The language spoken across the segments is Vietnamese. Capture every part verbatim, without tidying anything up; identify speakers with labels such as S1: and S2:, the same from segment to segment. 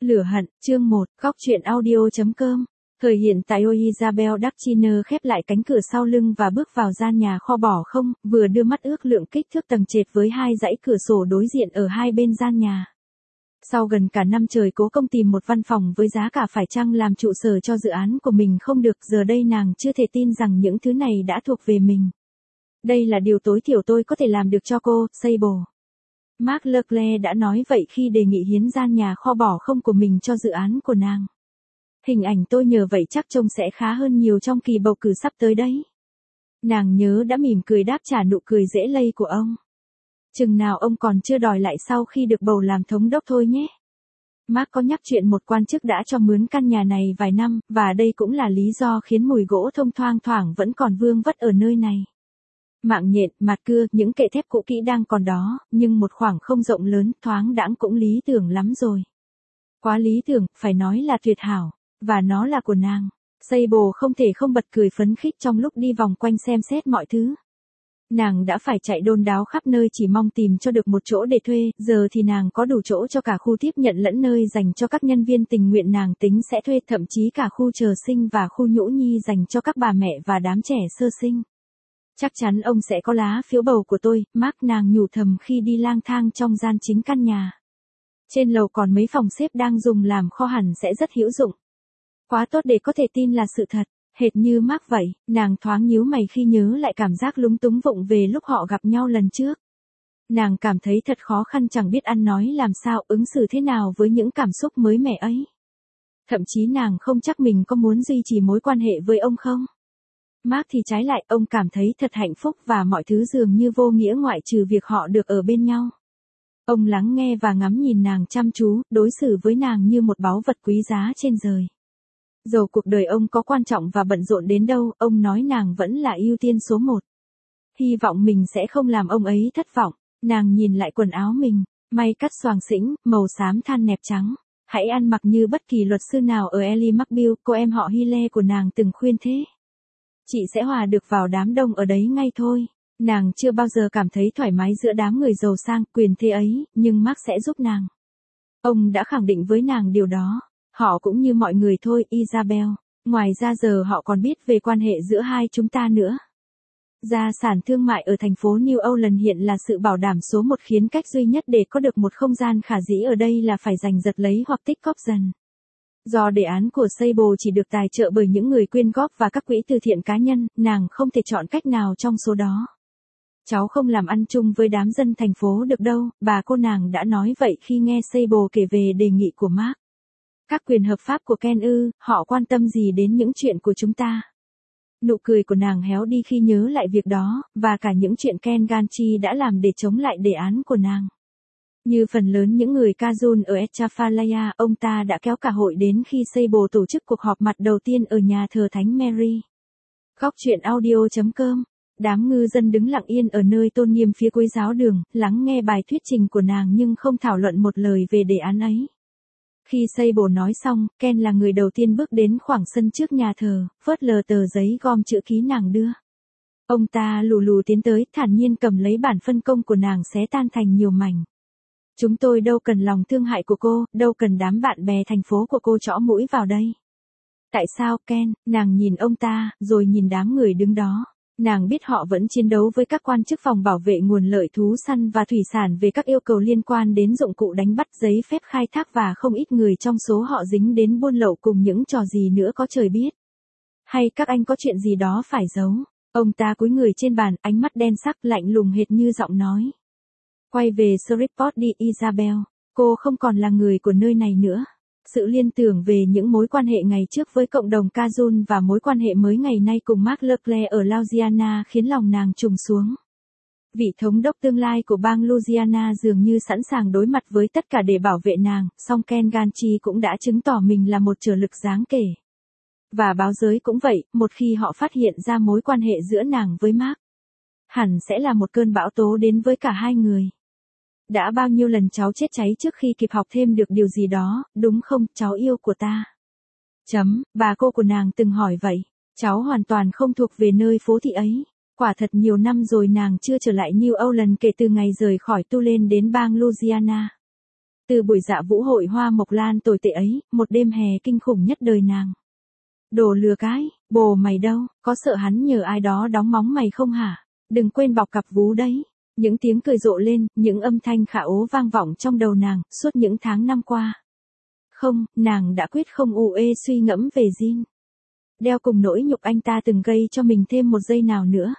S1: Lửa hận, chương một, góc truyện audio.com. Thời hiện tại Isabel Dutchiner khép lại cánh cửa sau lưng và bước vào gian nhà kho bỏ không, vừa đưa mắt ước lượng kích thước tầng trệt với hai dãy cửa sổ đối diện ở hai bên gian nhà. Sau gần cả năm trời cố công tìm một văn phòng với giá cả phải chăng làm trụ sở cho dự án của mình không được, giờ đây nàng chưa thể tin rằng những thứ này đã thuộc về mình. Đây là điều tối thiểu tôi có thể làm được cho cô, Sable. Mark Leclerc đã nói vậy khi đề nghị hiến gian nhà kho bỏ không của mình cho dự án của nàng. Hình ảnh tôi nhờ vậy chắc trông sẽ khá hơn nhiều trong kỳ bầu cử sắp tới đấy. Nàng nhớ đã mỉm cười đáp trả nụ cười dễ lây của ông. Chừng nào ông còn chưa đòi lại sau khi được bầu làm thống đốc thôi nhé. Mark có nhắc chuyện một quan chức đã cho mướn căn nhà này vài năm, và đây cũng là lý do khiến mùi gỗ thông thoang thoảng vẫn còn vương vất ở nơi này. Mạng nhện, mặt cưa, những kệ thép cũ kỹ đang còn đó, nhưng một khoảng không rộng lớn, thoáng đãng cũng lý tưởng lắm rồi. Quá lý tưởng, phải nói là tuyệt hảo, và nó là của nàng. Sable không thể không bật cười phấn khích trong lúc đi vòng quanh xem xét mọi thứ. Nàng đã phải chạy đôn đáo khắp nơi chỉ mong tìm cho được một chỗ để thuê, giờ thì nàng có đủ chỗ cho cả khu tiếp nhận lẫn nơi dành cho các nhân viên tình nguyện nàng tính sẽ thuê, thậm chí cả khu chờ sinh và khu nhũ nhi dành cho các bà mẹ và đám trẻ sơ sinh. Chắc chắn ông sẽ có lá phiếu bầu của tôi, Mark nàng nhủ thầm khi đi lang thang trong gian chính căn nhà. Trên lầu còn mấy phòng xếp đang dùng làm kho hẳn sẽ rất hữu dụng. Quá tốt để có thể tin là sự thật, hệt như Mark vậy, nàng thoáng nhíu mày khi nhớ lại cảm giác lúng túng vụng về lúc họ gặp nhau lần trước. Nàng cảm thấy thật khó khăn chẳng biết ăn nói làm sao, ứng xử thế nào với những cảm xúc mới mẻ ấy. Thậm chí nàng không chắc mình có muốn duy trì mối quan hệ với ông không. Mark thì trái lại, ông cảm thấy thật hạnh phúc và mọi thứ dường như vô nghĩa ngoại trừ việc họ được ở bên nhau. Ông lắng nghe và ngắm nhìn nàng chăm chú, đối xử với nàng như một báu vật quý giá trên giời. Dầu cuộc đời ông có quan trọng và bận rộn đến đâu, ông nói nàng vẫn là ưu tiên số một. Hy vọng mình sẽ không làm ông ấy thất vọng. Nàng nhìn lại quần áo mình, may cắt xoàng xĩnh, màu xám than nẹp trắng. Hãy ăn mặc như bất kỳ luật sư nào ở Ellie McBeal, cô em họ Hile của nàng từng khuyên thế. Chị sẽ hòa được vào đám đông ở đấy ngay thôi. Nàng chưa bao giờ cảm thấy thoải mái giữa đám người giàu sang, quyền thế ấy, nhưng Mark sẽ giúp nàng. Ông đã khẳng định với nàng điều đó. Họ cũng như mọi người thôi, Isabel. Ngoài ra giờ họ còn biết về quan hệ giữa hai chúng ta nữa. Gia sản thương mại ở thành phố New Orleans hiện là sự bảo đảm số một, khiến cách duy nhất để có được một không gian khả dĩ ở đây là phải giành giật lấy hoặc tích cóp dần. Do đề án của Sable chỉ được tài trợ bởi những người quyên góp và các quỹ từ thiện cá nhân, nàng không thể chọn cách nào trong số đó. Cháu không làm ăn chung với đám dân thành phố được đâu, bà cô nàng đã nói vậy khi nghe Sable kể về đề nghị của Mark. Các quyền hợp pháp của Ken ư, họ quan tâm gì đến những chuyện của chúng ta? Nụ cười của nàng héo đi khi nhớ lại việc đó, và cả những chuyện Ken Ganchi đã làm để chống lại đề án của nàng. Như phần lớn những người Cajun ở Etchafalaya, ông ta đã kéo cả hội đến khi Sable tổ chức cuộc họp mặt đầu tiên ở nhà thờ Thánh Mary. Góc truyện audio.com. Đám ngư dân đứng lặng yên ở nơi tôn nghiêm phía cuối giáo đường, lắng nghe bài thuyết trình của nàng nhưng không thảo luận một lời về đề án ấy. Khi Sable nói xong, Ken là người đầu tiên bước đến khoảng sân trước nhà thờ, phớt lờ tờ giấy gom chữ ký nàng đưa. Ông ta lù lù tiến tới, thản nhiên cầm lấy bản phân công của nàng xé tan thành nhiều mảnh. Chúng tôi đâu cần lòng thương hại của cô, đâu cần đám bạn bè thành phố của cô trõ mũi vào đây. Tại sao, Ken? Nàng nhìn ông ta, rồi nhìn đám người đứng đó. Nàng biết họ vẫn chiến đấu với các quan chức phòng bảo vệ nguồn lợi thú săn và thủy sản về các yêu cầu liên quan đến dụng cụ đánh bắt, giấy phép khai thác, và không ít người trong số họ dính đến buôn lậu cùng những trò gì nữa có trời biết. Hay các anh có chuyện gì đó phải giấu? Ông ta cúi người trên bàn, ánh mắt đen sắc lạnh lùng hệt như giọng nói. Quay về Shreveport đi, Isabel. Cô không còn là người của nơi này nữa. Sự liên tưởng về những mối quan hệ ngày trước với cộng đồng Cajun và mối quan hệ mới ngày nay cùng Mark Leclerc ở Louisiana khiến lòng nàng trùng xuống. Vị thống đốc tương lai của bang Louisiana dường như sẵn sàng đối mặt với tất cả để bảo vệ nàng, song Ken Ganchi cũng đã chứng tỏ mình là một trở lực đáng kể. Và báo giới cũng vậy, một khi họ phát hiện ra mối quan hệ giữa nàng với Mark, hẳn sẽ là một cơn bão tố đến với cả hai người. Đã bao nhiêu lần cháu chết cháy trước khi kịp học thêm được điều gì đó, đúng không, cháu yêu của ta? Chấm, bà cô của nàng từng hỏi vậy. Cháu hoàn toàn không thuộc về nơi phố thị ấy. Quả thật nhiều năm rồi nàng chưa trở lại New Orleans kể từ ngày rời khỏi Tulane đến bang Louisiana. Từ buổi dạ vũ hội hoa mộc lan tồi tệ ấy, một đêm hè kinh khủng nhất đời nàng. Đồ lừa cái, bồ mày đâu, có sợ hắn nhờ ai đó đóng móng mày không hả? Đừng quên bọc cặp vú đấy. Những tiếng cười rộ lên, những âm thanh khả ố vang vọng trong đầu nàng, suốt những tháng năm qua. Không, nàng đã quyết không u ê suy ngẫm về Jin. Đeo cùng nỗi nhục anh ta từng gây cho mình thêm một giây nào nữa.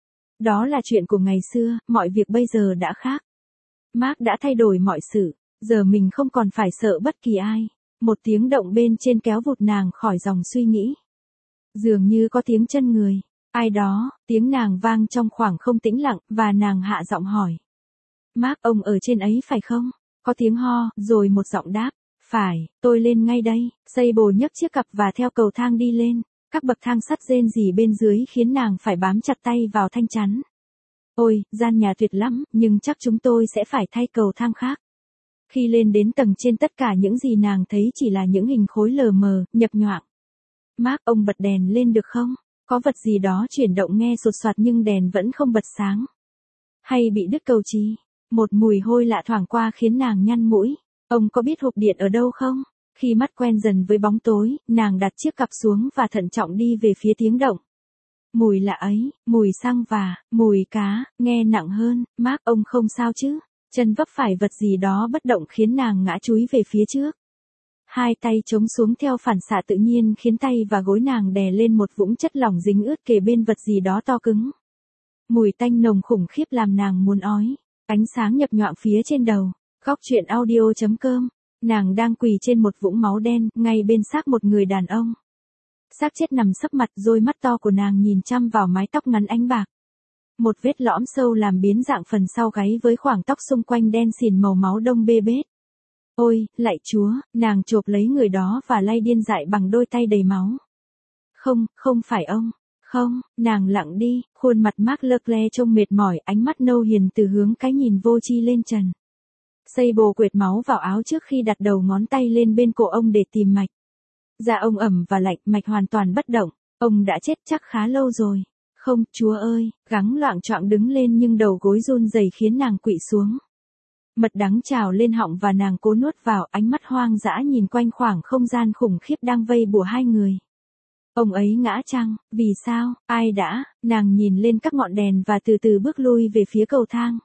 S1: Đó là chuyện của ngày xưa, mọi việc bây giờ đã khác. Mark đã thay đổi mọi sự, giờ mình không còn phải sợ bất kỳ ai. Một tiếng động bên trên kéo vụt nàng khỏi dòng suy nghĩ. Dường như có tiếng chân người. Ai đó, tiếng nàng vang trong khoảng không tĩnh lặng, và nàng hạ giọng hỏi. Mark, ông ở trên ấy phải không? Có tiếng ho, rồi một giọng đáp. Phải, tôi lên ngay đây. Sable nhấc chiếc cặp và theo cầu thang đi lên. Các bậc thang sắt rên rỉ bên dưới khiến nàng phải bám chặt tay vào thanh chắn. Ôi, gian nhà tuyệt lắm, nhưng chắc chúng tôi sẽ phải thay cầu thang khác. Khi lên đến tầng trên, tất cả những gì nàng thấy chỉ là những hình khối lờ mờ, nhập nhoạng. Mark, ông bật đèn lên được không? Có vật gì đó chuyển động nghe sột soạt nhưng đèn vẫn không bật sáng. Hay bị đứt cầu trì? Một mùi hôi lạ thoảng qua khiến nàng nhăn mũi. Ông có biết hộp điện ở đâu không? Khi mắt quen dần với bóng tối, nàng đặt chiếc cặp xuống và thận trọng đi về phía tiếng động. Mùi lạ ấy, mùi xăng và, mùi cá, nghe nặng hơn. Mark, ông không sao chứ? Chân vấp phải vật gì đó bất động khiến nàng ngã chúi về phía trước. Hai tay chống xuống theo phản xạ tự nhiên khiến tay và gối nàng đè lên một vũng chất lỏng dính ướt kề bên vật gì đó to cứng. Mùi tanh nồng khủng khiếp làm nàng muốn ói. Ánh sáng nhập nhoạng phía trên đầu. Góc truyện audio chấm com. Nàng đang quỳ trên một vũng máu đen, ngay bên xác một người đàn ông. Xác chết nằm sấp mặt, đôi mắt to của nàng nhìn chăm vào mái tóc ngắn ánh bạc. Một vết lõm sâu làm biến dạng phần sau gáy với khoảng tóc xung quanh đen xỉn màu máu đông bê bết. Ôi, lạy Chúa, nàng chộp lấy người đó và lay điên dại bằng đôi tay đầy máu. Không, không phải ông. Không, nàng lặng đi, khuôn mặt Mark Leclerc trông mệt mỏi, ánh mắt nâu hiền từ hướng cái nhìn vô tri lên trần. Sable quệt máu vào áo trước khi đặt đầu ngón tay lên bên cổ ông để tìm mạch. Da ông ẩm và lạnh, mạch hoàn toàn bất động. Ông đã chết chắc khá lâu rồi. Không, Chúa ơi, gắng loạng choạng đứng lên nhưng đầu gối run rẩy khiến nàng quỵ xuống. Mật đắng trào lên họng và nàng cố nuốt vào, ánh mắt hoang dã nhìn quanh khoảng không gian khủng khiếp đang vây bùa hai người. Ông ấy ngã chăng? Vì sao? Ai đã? Nàng nhìn lên các ngọn đèn và từ từ bước lui về phía cầu thang.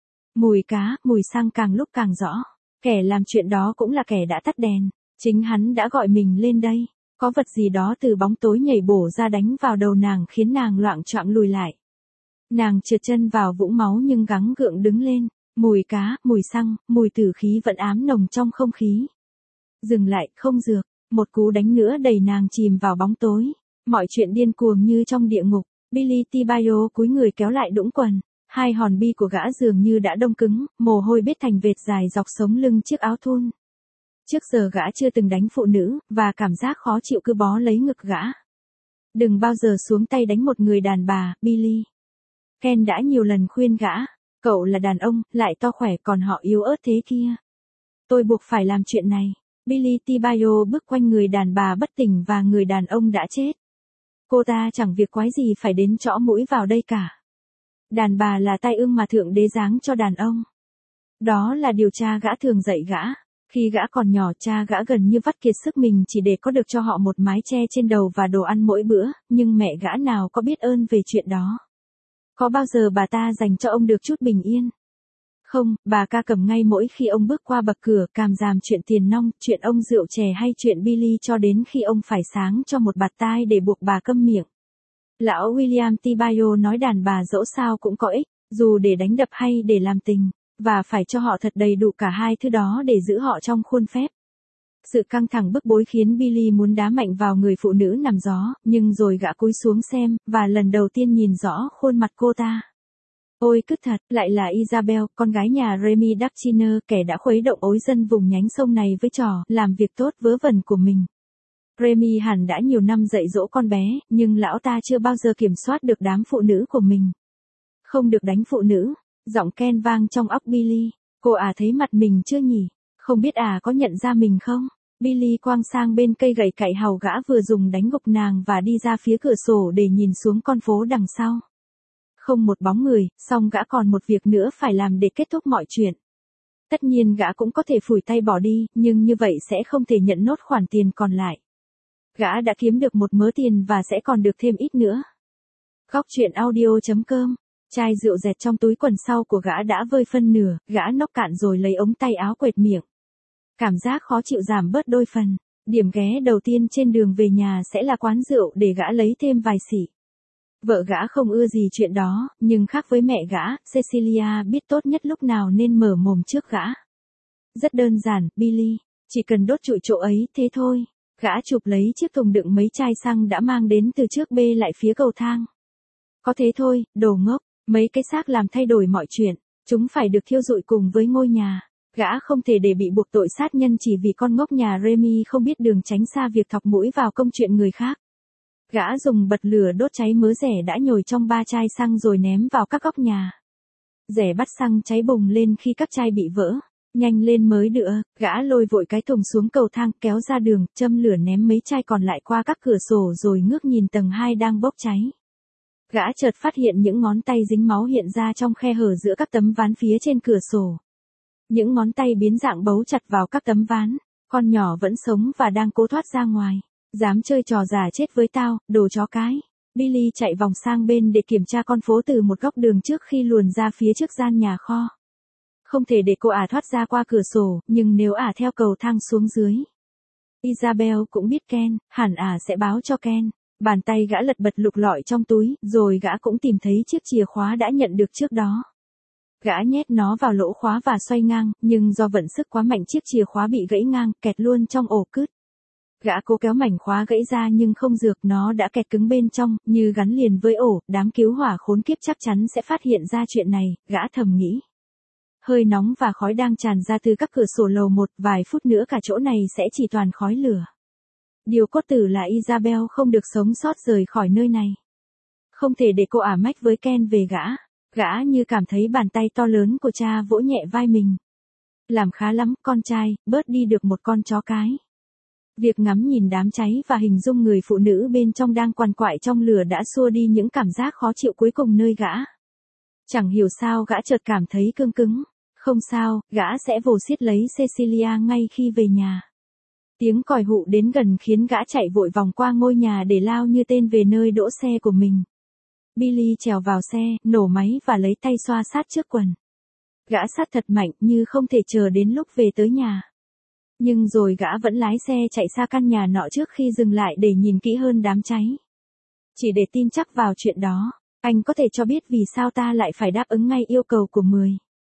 S1: Mùi cá, mùi xăng càng lúc càng rõ. Kẻ làm chuyện đó cũng là kẻ đã tắt đèn. Chính hắn đã gọi mình lên đây. Có vật gì đó từ bóng tối nhảy bổ ra đánh vào đầu nàng khiến nàng loạng choạng lùi lại. Nàng trượt chân vào vũng máu nhưng gắng gượng đứng lên. Mùi cá, mùi xăng, mùi tử khí vẫn ám nồng trong không khí. Dừng lại, không dược. Một cú đánh nữa đẩy nàng chìm vào bóng tối. Mọi chuyện điên cuồng như trong địa ngục. Billy Tibayo cúi người kéo lại đũng quần. Hai hòn bi của gã dường như đã đông cứng, mồ hôi bết thành vệt dài dọc sống lưng chiếc áo thun. Trước giờ gã chưa từng đánh phụ nữ, và cảm giác khó chịu cứ bó lấy ngực gã. Đừng bao giờ xuống tay đánh một người đàn bà, Billy. Ken đã nhiều lần khuyên gã. Cậu là đàn ông, lại to khỏe còn họ yếu ớt thế kia. Tôi buộc phải làm chuyện này. Billy Tibayo bước quanh người đàn bà bất tỉnh và người đàn ông đã chết. Cô ta chẳng việc quái gì phải đến trõ mũi vào đây cả. Đàn bà là tai ương mà thượng đế giáng cho đàn ông. Đó là điều cha gã thường dạy gã. Khi gã còn nhỏ, cha gã gần như vắt kiệt sức mình chỉ để có được cho họ một mái che trên đầu và đồ ăn mỗi bữa, nhưng mẹ gã nào có biết ơn về chuyện đó. Có bao giờ bà ta dành cho ông được chút bình yên? Không, bà ca cầm ngay mỗi khi ông bước qua bậc cửa, càm ràm chuyện tiền nong, chuyện ông rượu chè hay chuyện Billy cho đến khi ông phải sáng cho một bạt tai để buộc bà câm miệng. Lão William Tibayo nói đàn bà dẫu sao cũng có ích, dù để đánh đập hay để làm tình, và phải cho họ thật đầy đủ cả hai thứ đó để giữ họ trong khuôn phép. Sự căng thẳng bức bối khiến Billy muốn đá mạnh vào người phụ nữ nằm gió, nhưng rồi gã cúi xuống xem, và lần đầu tiên nhìn rõ khuôn mặt cô ta. Ôi cứt thật, lại là Isabel, con gái nhà Remy Dachiner, kẻ đã khuấy động ối dân vùng nhánh sông này với trò làm việc tốt vớ vẩn của mình. Remy hẳn đã nhiều năm dạy dỗ con bé, nhưng lão ta chưa bao giờ kiểm soát được đám phụ nữ của mình. Không được đánh phụ nữ, giọng Ken vang trong óc Billy. Cô à thấy mặt mình chưa nhỉ? Không biết à có nhận ra mình không? Billy quang sang bên cây gậy cạy hàu gã vừa dùng đánh gục nàng và đi ra phía cửa sổ để nhìn xuống con phố đằng sau. Không một bóng người, song gã còn một việc nữa phải làm để kết thúc mọi chuyện. Tất nhiên gã cũng có thể phủi tay bỏ đi, nhưng như vậy sẽ không thể nhận nốt khoản tiền còn lại. Gã đã kiếm được một mớ tiền và sẽ còn được thêm ít nữa. Góc truyện audio chấm com. Chai rượu dẹt trong túi quần sau của gã đã vơi phân nửa, gã nốc cạn rồi lấy ống tay áo quệt miệng. Cảm giác khó chịu giảm bớt đôi phần. Điểm ghé đầu tiên trên đường về nhà sẽ là quán rượu để gã lấy thêm vài xỉ. Vợ gã không ưa gì chuyện đó, nhưng khác với mẹ gã, Cecilia biết tốt nhất lúc nào nên mở mồm trước gã. Rất đơn giản, Billy, chỉ cần đốt trụi chỗ ấy, thế thôi. Gã chụp lấy chiếc thùng đựng mấy chai xăng đã mang đến từ trước bê lại phía cầu thang. Có thế thôi, đồ ngốc, mấy cái xác làm thay đổi mọi chuyện, chúng phải được thiêu rụi cùng với ngôi nhà. Gã không thể để bị buộc tội sát nhân chỉ vì con ngốc nhà Remy không biết đường tránh xa việc thọc mũi vào công chuyện người khác. Gã dùng bật lửa đốt cháy mớ rẻ đã nhồi trong ba chai xăng rồi ném vào các góc nhà. Rẻ bắt xăng cháy bùng lên khi các chai bị vỡ. Nhanh lên mới được, gã lôi vội cái thùng xuống cầu thang kéo ra đường, châm lửa ném mấy chai còn lại qua các cửa sổ rồi ngước nhìn tầng hai đang bốc cháy. Gã chợt phát hiện những ngón tay dính máu hiện ra trong khe hở giữa các tấm ván phía trên cửa sổ. Những ngón tay biến dạng bấu chặt vào các tấm ván, con nhỏ vẫn sống và đang cố thoát ra ngoài. Dám chơi trò già chết với tao, đồ chó cái. Billy chạy vòng sang bên để kiểm tra con phố từ một góc đường trước khi luồn ra phía trước gian nhà kho. Không thể để cô ả thoát ra qua cửa sổ, nhưng nếu ả theo cầu thang xuống dưới. Isabel cũng biết Ken, hẳn ả sẽ báo cho Ken. Bàn tay gã lật bật lục lọi trong túi, rồi gã cũng tìm thấy chiếc chìa khóa đã nhận được trước đó. Gã nhét nó vào lỗ khóa và xoay ngang, nhưng do vận sức quá mạnh chiếc chìa khóa bị gãy ngang, kẹt luôn trong ổ cứt. Gã cố kéo mảnh khóa gãy ra nhưng không dược, nó đã kẹt cứng bên trong, như gắn liền với ổ. Đám cứu hỏa khốn kiếp chắc chắn sẽ phát hiện ra chuyện này, gã thầm nghĩ. Hơi nóng và khói đang tràn ra từ các cửa sổ lầu một, vài phút nữa cả chỗ này sẽ chỉ toàn khói lửa. Điều cốt tử là Isabel không được sống sót rời khỏi nơi này. Không thể để cô ả mách với Ken về gã. Gã như cảm thấy bàn tay to lớn của cha vỗ nhẹ vai mình. Làm khá lắm, con trai, bớt đi được một con chó cái. Việc ngắm nhìn đám cháy và hình dung người phụ nữ bên trong đang quằn quại trong lửa đã xua đi những cảm giác khó chịu cuối cùng nơi gã. Chẳng hiểu sao gã chợt cảm thấy cương cứng. Không sao, gã sẽ vồ xiết lấy Cecilia ngay khi về nhà. Tiếng còi hụ đến gần khiến gã chạy vội vòng qua ngôi nhà để lao như tên về nơi đỗ xe của mình. Billy trèo vào xe, nổ máy và lấy tay xoa sát trước quần. Gã sát thật mạnh như không thể chờ đến lúc về tới nhà. Nhưng rồi gã vẫn lái xe chạy xa căn nhà nọ trước khi dừng lại để nhìn kỹ hơn đám cháy. Chỉ để tin chắc vào chuyện đó, anh có thể cho biết vì sao ta lại phải đáp ứng ngay yêu cầu của mười.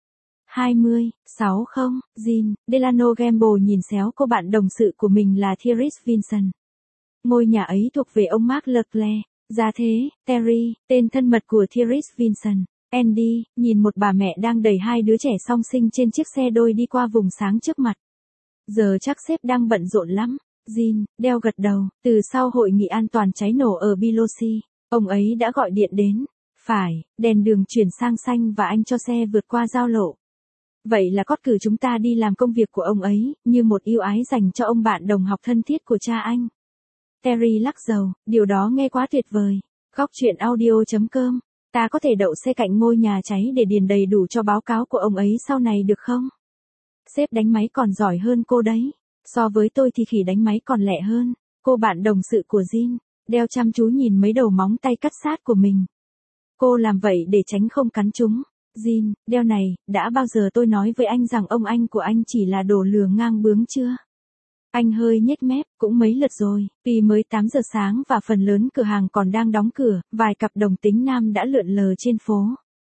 S1: hai mươi, sáu không, Jean, Delano Gamble nhìn xéo cô bạn đồng sự của mình là Thierry Vincent. Ngôi nhà ấy thuộc về ông Mark Leclerc. Ra thế, Terry, tên thân mật của Thierry Vincent. Andy, nhìn một bà mẹ đang đẩy hai đứa trẻ song sinh trên chiếc xe đôi đi qua vùng sáng trước mặt. Giờ chắc sếp đang bận rộn lắm. Jean, đeo gật đầu, từ sau hội nghị an toàn cháy nổ ở Biloxi, ông ấy đã gọi điện đến. Phải, đèn đường chuyển sang xanh và anh cho xe vượt qua giao lộ. Vậy là cót cử chúng ta đi làm công việc của ông ấy, như một ưu ái dành cho ông bạn đồng học thân thiết của cha anh. Terry lắc đầu, điều đó nghe quá tuyệt vời. Góc truyện audio chấm com. Ta có thể đậu xe cạnh ngôi nhà cháy để điền đầy đủ cho báo cáo của ông ấy sau này được không? Sếp đánh máy còn giỏi hơn cô đấy. So với tôi thì khỉ đánh máy còn lẹ hơn. Cô bạn đồng sự của Jean, đeo chăm chú nhìn mấy đầu móng tay cắt sát của mình. Cô làm vậy để tránh không cắn chúng. Jean, đeo này, đã bao giờ tôi nói với anh rằng ông anh của anh chỉ là đồ lừa ngang bướng chưa? Anh hơi nhếch mép, cũng mấy lượt rồi, vì mới tám giờ sáng và phần lớn cửa hàng còn đang đóng cửa, vài cặp đồng tính nam đã lượn lờ trên phố.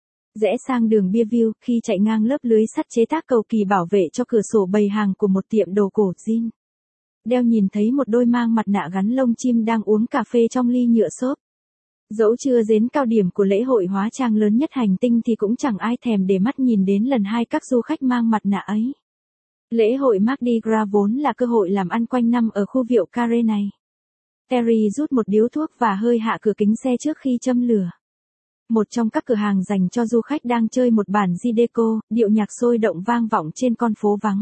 S1: Rẽ sang đường Beerview, khi chạy ngang lớp lưới sắt chế tác cầu kỳ bảo vệ cho cửa sổ bày hàng của một tiệm đồ cổ Jean. Đeo nhìn thấy một đôi mang mặt nạ gắn lông chim đang uống cà phê trong ly nhựa xốp. Dẫu chưa đến cao điểm của lễ hội hóa trang lớn nhất hành tinh thì cũng chẳng ai thèm để mắt nhìn đến lần hai các du khách mang mặt nạ ấy. Lễ hội Mardi Gras vốn là cơ hội làm ăn quanh năm ở khu Việu Carré này. Terry rút một điếu thuốc và hơi hạ cửa kính xe trước khi châm lửa. Một trong các cửa hàng dành cho du khách đang chơi một bản Zydeco, điệu nhạc sôi động vang vọng trên con phố vắng.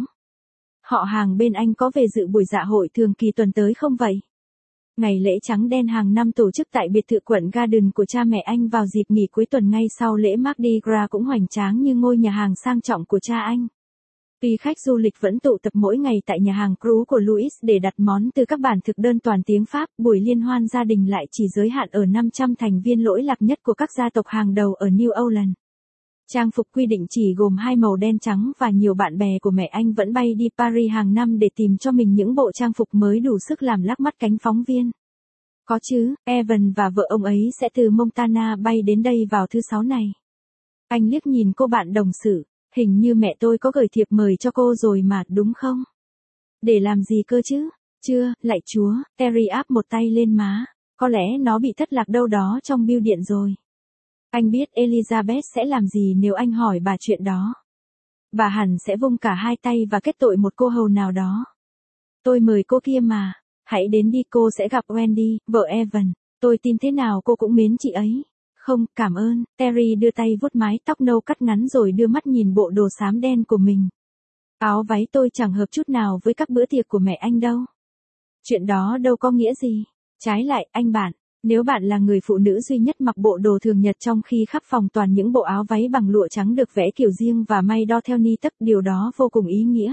S1: Họ hàng bên anh có về dự buổi dạ hội thường kỳ tuần tới không vậy? Ngày lễ trắng đen hàng năm tổ chức tại biệt thự quận Garden của cha mẹ anh vào dịp nghỉ cuối tuần ngay sau lễ Mardi Gras cũng hoành tráng như ngôi nhà hàng sang trọng của cha anh. Tuy khách du lịch vẫn tụ tập mỗi ngày tại nhà hàng Cru của Louis để đặt món từ các bản thực đơn toàn tiếng Pháp, buổi liên hoan gia đình lại chỉ giới hạn ở năm trăm thành viên lỗi lạc nhất của các gia tộc hàng đầu ở New Orleans. Trang phục quy định chỉ gồm hai màu đen trắng và nhiều bạn bè của mẹ anh vẫn bay đi Paris hàng năm để tìm cho mình những bộ trang phục mới đủ sức làm lác mắt cánh phóng viên. Có chứ, Evan và vợ ông ấy sẽ từ Montana bay đến đây vào thứ sáu này. Anh liếc nhìn cô bạn đồng sự, hình như mẹ tôi có gửi thiệp mời cho cô rồi mà, đúng không? Để làm gì cơ chứ? Chưa, lạy Chúa, Terry áp một tay lên má, có lẽ nó bị thất lạc đâu đó trong bưu điện rồi. Anh biết Elizabeth sẽ làm gì nếu anh hỏi bà chuyện đó. Bà hẳn sẽ vung cả hai tay và kết tội một cô hầu nào đó. Tôi mời cô kia mà, hãy đến đi, cô sẽ gặp Wendy, vợ Evan, tôi tin thế nào cô cũng mến chị ấy. Không, cảm ơn, Terry đưa tay vuốt mái tóc nâu cắt ngắn rồi đưa mắt nhìn bộ đồ xám đen của mình. Áo váy tôi chẳng hợp chút nào với các bữa tiệc của mẹ anh đâu. Chuyện đó đâu có nghĩa gì. Trái lại, anh bạn, nếu bạn là người phụ nữ duy nhất mặc bộ đồ thường nhật trong khi khắp phòng toàn những bộ áo váy bằng lụa trắng được vẽ kiểu riêng và may đo theo ni tấc, điều đó vô cùng ý nghĩa.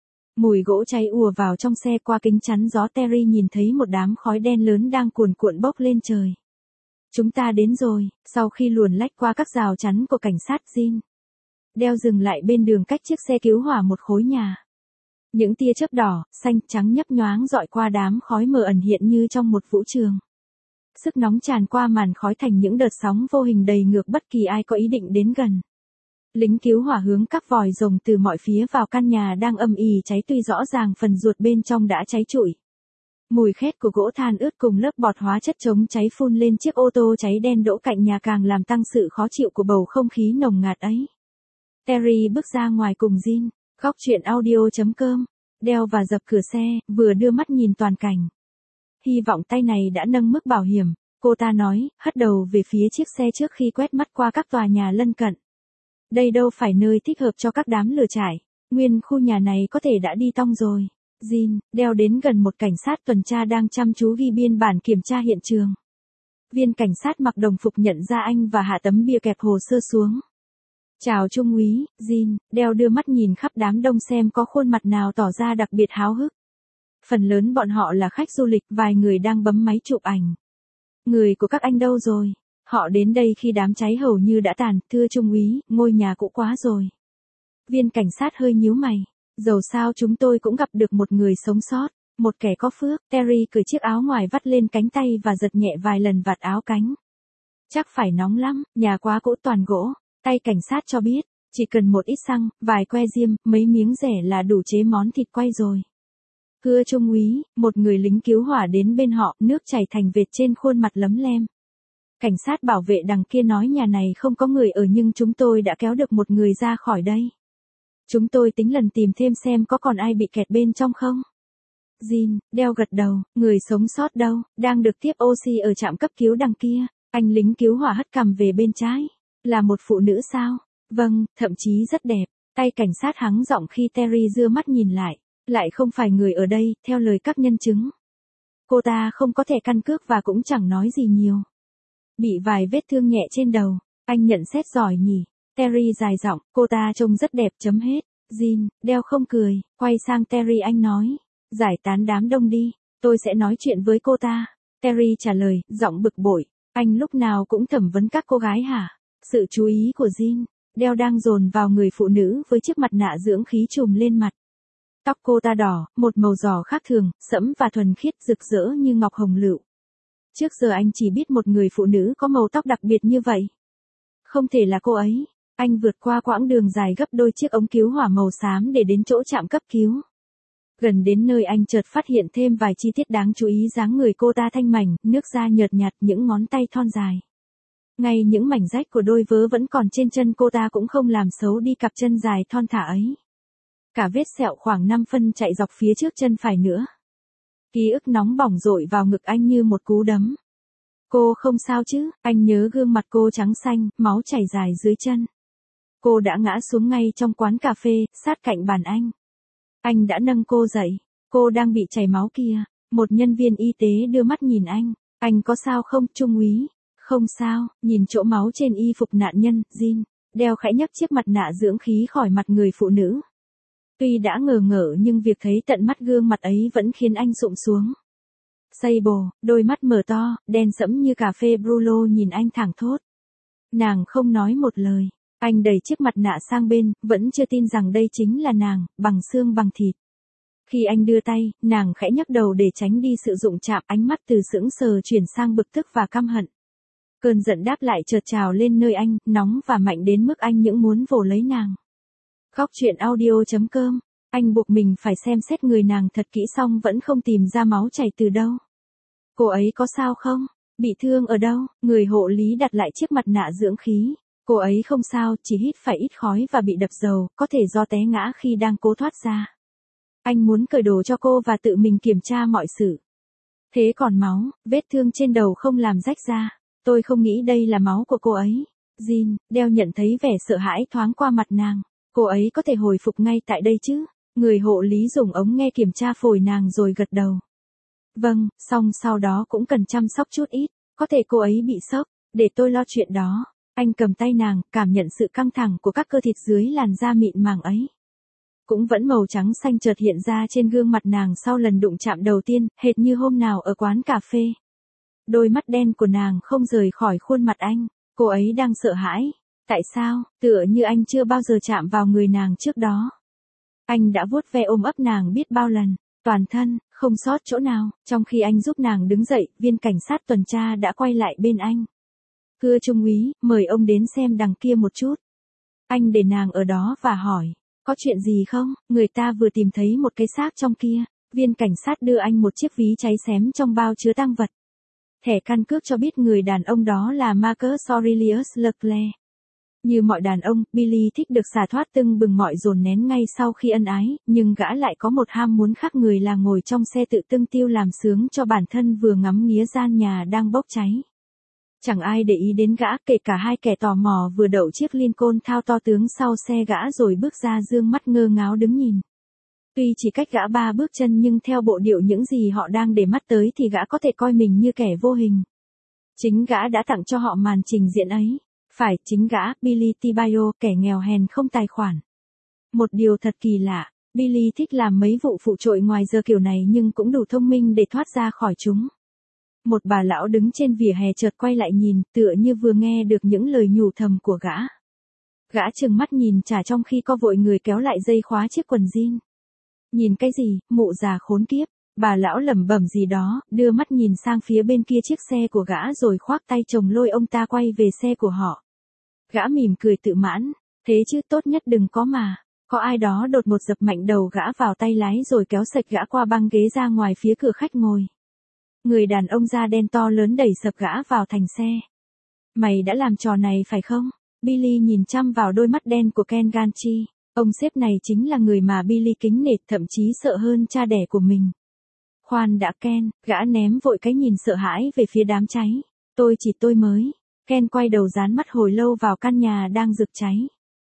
S1: Mùi gỗ cháy ùa vào trong xe qua kính chắn gió. Terry nhìn thấy một đám khói đen lớn đang cuồn cuộn bốc lên trời. Chúng ta đến rồi, sau khi luồn lách qua các rào chắn của cảnh sát Jean. Đeo dừng lại bên đường cách chiếc xe cứu hỏa một khối nhà. Những tia chớp đỏ, xanh, trắng nhấp nhoáng dọi qua đám khói mờ ẩn hiện như trong một vũ trường. Sức nóng tràn qua màn khói thành những đợt sóng vô hình đầy ngược bất kỳ ai có ý định đến gần. Lính cứu hỏa hướng các vòi rồng từ mọi phía vào căn nhà đang âm ỉ cháy, tuy rõ ràng phần ruột bên trong đã cháy trụi. Mùi khét của gỗ than ướt cùng lớp bọt hóa chất chống cháy phun lên chiếc ô tô cháy đen đỗ cạnh nhà càng làm tăng sự khó chịu của bầu không khí nồng ngạt ấy. Terry bước ra ngoài cùng Jean, góc chuyện audio chấm com, đeo và dập cửa xe, vừa đưa mắt nhìn toàn cảnh. Hy vọng tay này đã nâng mức bảo hiểm, cô ta nói, hất đầu về phía chiếc xe trước khi quét mắt qua các tòa nhà lân cận. Đây đâu phải nơi thích hợp cho các đám lửa trại, nguyên khu nhà này có thể đã đi tong rồi. Jean, đeo đến gần một cảnh sát tuần tra đang chăm chú ghi biên bản kiểm tra hiện trường. Viên cảnh sát mặc đồng phục nhận ra anh và hạ tấm bia kẹp hồ sơ xuống. Chào trung úy, Jean, đeo đưa mắt nhìn khắp đám đông xem có khuôn mặt nào tỏ ra đặc biệt háo hức. Phần lớn bọn họ là khách du lịch, vài người đang bấm máy chụp ảnh. Người của các anh đâu rồi? Họ đến đây khi đám cháy hầu như đã tàn, thưa trung úy, ngôi nhà cũ quá rồi. Viên cảnh sát hơi nhíu mày. Dầu sao chúng tôi cũng gặp được một người sống sót, một kẻ có phước. Terry cởi chiếc áo ngoài vắt lên cánh tay và giật nhẹ vài lần vạt áo cánh. Chắc phải nóng lắm, nhà quá cũ toàn gỗ. Tay cảnh sát cho biết, chỉ cần một ít xăng, vài que diêm, mấy miếng rẻ là đủ chế món thịt quay rồi. Thưa trung úy, một người lính cứu hỏa đến bên họ, nước chảy thành vệt trên khuôn mặt lấm lem. Cảnh sát bảo vệ đằng kia nói nhà này không có người ở nhưng chúng tôi đã kéo được một người ra khỏi đây. Chúng tôi tính lần tìm thêm xem có còn ai bị kẹt bên trong không. Jean, đeo gật đầu, người sống sót đâu, đang được tiếp oxy ở trạm cấp cứu đằng kia. Anh lính cứu hỏa hất cằm về bên trái. Là một phụ nữ sao? Vâng, thậm chí rất đẹp. Tay cảnh sát hắng giọng khi Terry đưa mắt nhìn lại. Lại không phải người ở đây, theo lời các nhân chứng. Cô ta không có thẻ căn cước và cũng chẳng nói gì nhiều. Bị vài vết thương nhẹ trên đầu. Anh nhận xét giỏi nhỉ. Terry dài giọng, cô ta trông rất đẹp chấm hết. Jean, đeo không cười, quay sang Terry anh nói. Giải tán đám đông đi, tôi sẽ nói chuyện với cô ta. Terry trả lời, giọng bực bội. Anh lúc nào cũng thẩm vấn các cô gái hả? Sự chú ý của Jean, đeo đang dồn vào người phụ nữ với chiếc mặt nạ dưỡng khí trùm lên mặt. Tóc cô ta đỏ, một màu giò khác thường, sẫm và thuần khiết rực rỡ như ngọc hồng lựu. Trước giờ anh chỉ biết một người phụ nữ có màu tóc đặc biệt như vậy. Không thể là cô ấy. Anh vượt qua quãng đường dài gấp đôi chiếc ống cứu hỏa màu xám để đến chỗ trạm cấp cứu. Gần đến nơi anh chợt phát hiện thêm vài chi tiết đáng chú ý. Dáng người cô ta thanh mảnh, nước da nhợt nhạt, những ngón tay thon dài. Ngay những mảnh rách của đôi vớ vẫn còn trên chân cô ta cũng không làm xấu đi cặp chân dài thon thả ấy. Cả vết sẹo khoảng năm phân chạy dọc phía trước chân phải nữa. Ký ức nóng bỏng dội vào ngực anh như một cú đấm. Cô không sao chứ? Anh nhớ gương mặt cô trắng xanh, máu chảy dài dưới chân. Cô đã ngã xuống ngay trong quán cà phê, sát cạnh bàn anh. Anh đã nâng cô dậy. Cô đang bị chảy máu kìa. Một nhân viên y tế đưa mắt nhìn anh. Anh có sao không, trung úy? Không sao, nhìn chỗ máu trên y phục nạn nhân, Jean. Đeo khẽ nhấc chiếc mặt nạ dưỡng khí khỏi mặt người phụ nữ. Tuy đã ngờ ngợ nhưng việc thấy tận mắt gương mặt ấy vẫn khiến anh sụm xuống. Sable, đôi mắt mở to, đen sẫm như cà phê Brulo nhìn anh thẳng thốt. Nàng không nói một lời. Anh đẩy chiếc mặt nạ sang bên, vẫn chưa tin rằng đây chính là nàng, bằng xương bằng thịt. Khi anh đưa tay, nàng khẽ nhấc đầu để tránh đi sự đụng chạm, ánh mắt từ sững sờ chuyển sang bực tức và căm hận. Cơn giận đáp lại chợt trào lên nơi anh, nóng và mạnh đến mức anh những muốn vồ lấy nàng. Góc truyện audio chấm com, anh buộc mình phải xem xét người nàng thật kỹ xong vẫn không tìm ra máu chảy từ đâu. Cô ấy có sao không? Bị thương ở đâu? Người hộ lý đặt lại chiếc mặt nạ dưỡng khí. Cô ấy không sao, chỉ hít phải ít khói và bị đập dầu, có thể do té ngã khi đang cố thoát ra. Anh muốn cởi đồ cho cô và tự mình kiểm tra mọi sự. Thế còn máu, vết thương trên đầu không làm rách ra. Tôi không nghĩ đây là máu của cô ấy. Jean, Dell nhận thấy vẻ sợ hãi thoáng qua mặt nàng. Cô ấy có thể hồi phục ngay tại đây chứ? Người hộ lý dùng ống nghe kiểm tra phổi nàng rồi gật đầu. Vâng, song sau đó cũng cần chăm sóc chút ít. Có thể cô ấy bị sốc, để tôi lo chuyện đó. Anh cầm tay nàng, cảm nhận sự căng thẳng của các cơ thịt dưới làn da mịn màng ấy. Cũng vẫn màu trắng xanh chợt hiện ra trên gương mặt nàng sau lần đụng chạm đầu tiên, hệt như hôm nào ở quán cà phê. Đôi mắt đen của nàng không rời khỏi khuôn mặt anh, cô ấy đang sợ hãi. Tại sao, tựa như anh chưa bao giờ chạm vào người nàng trước đó. Anh đã vuốt ve ôm ấp nàng biết bao lần, toàn thân, không sót chỗ nào, trong khi anh giúp nàng đứng dậy, viên cảnh sát tuần tra đã quay lại bên anh. Thưa trung úy, mời ông đến xem đằng kia một chút. Anh để nàng ở đó và hỏi, có chuyện gì không? Người ta vừa tìm thấy một cái xác trong kia. Viên cảnh sát đưa anh một chiếc ví cháy xém trong bao chứa tang vật. Thẻ căn cước cho biết người đàn ông đó là Marcus Aurelius Leclerc. Như mọi đàn ông, Billy thích được xả thoát tưng bừng mọi dồn nén ngay sau khi ân ái, nhưng gã lại có một ham muốn khác người là ngồi trong xe tự tưng tiêu làm sướng cho bản thân vừa ngắm nghía gian nhà đang bốc cháy. Chẳng ai để ý đến gã, kể cả hai kẻ tò mò vừa đậu chiếc Lincoln thao to tướng sau xe gã rồi bước ra dương mắt ngơ ngáo đứng nhìn. Tuy chỉ cách gã ba bước chân nhưng theo bộ điệu những gì họ đang để mắt tới thì gã có thể coi mình như kẻ vô hình. Chính gã đã tặng cho họ màn trình diễn ấy. Phải, chính gã, Billy Tibayo, kẻ nghèo hèn không tài khoản. Một điều thật kỳ lạ, Billy thích làm mấy vụ phụ trội ngoài giờ kiểu này nhưng cũng đủ thông minh để thoát ra khỏi chúng. Một bà lão đứng trên vỉa hè chợt quay lại nhìn, tựa như vừa nghe được những lời nhủ thầm của gã. Gã trừng mắt nhìn trả trong khi co vội người kéo lại dây khóa chiếc quần jean. Nhìn cái gì, mụ già khốn kiếp, bà lão lẩm bẩm gì đó, đưa mắt nhìn sang phía bên kia chiếc xe của gã rồi khoác tay chồng lôi ông ta quay về xe của họ. Gã mỉm cười tự mãn, thế chứ tốt nhất đừng có mà. Có ai đó đột ngột dập mạnh đầu gã vào tay lái rồi kéo sạch gã qua băng ghế ra ngoài phía cửa khách ngồi. Người đàn ông da đen to lớn đẩy sập gã vào thành xe. Mày đã làm trò này phải không? Billy nhìn chăm vào đôi mắt đen của Ken Ganchi. Ông sếp này chính là người mà Billy kính nể, thậm chí sợ hơn cha đẻ của mình. Khoan đã Ken, gã ném vội cái nhìn sợ hãi về phía đám cháy. Tôi chỉ tôi mới. Ken quay đầu dán mắt hồi lâu vào căn nhà đang rực cháy.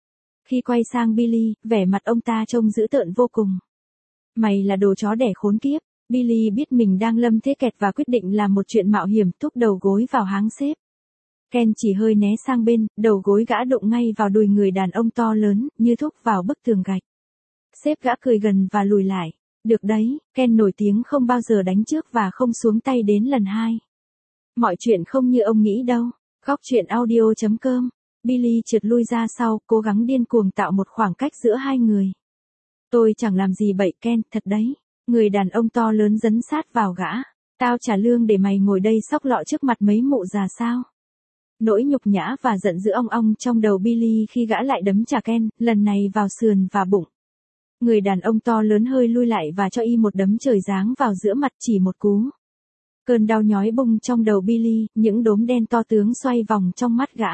S1: Khi quay sang Billy, vẻ mặt ông ta trông dữ tợn vô cùng. Mày là đồ chó đẻ khốn kiếp. Billy biết mình đang lâm thế kẹt và quyết định làm một chuyện mạo hiểm, thúc đầu gối vào háng sếp. Ken chỉ hơi né sang bên, đầu gối gã đụng ngay vào đùi người đàn ông to lớn, như thúc vào bức tường gạch. Sếp gã cười gần và lùi lại. Được đấy, Ken nổi tiếng không bao giờ đánh trước và không xuống tay đến lần hai. Mọi chuyện không như ông nghĩ đâu. Góc truyện audio chấm com. Billy trượt lui ra sau, cố gắng điên cuồng tạo một khoảng cách giữa hai người. Tôi chẳng làm gì bậy Ken, thật đấy. Người đàn ông to lớn dấn sát vào gã. Tao trả lương để mày ngồi đây xóc lọ trước mặt mấy mụ già sao? Nỗi nhục nhã và giận dữ ong ong trong đầu Billy khi gã lại đấm trả Ken, lần này vào sườn và bụng. Người đàn ông to lớn hơi lui lại và cho y một đấm trời giáng vào giữa mặt chỉ một cú. Cơn đau nhói bung trong đầu Billy, những đốm đen to tướng xoay vòng trong mắt gã.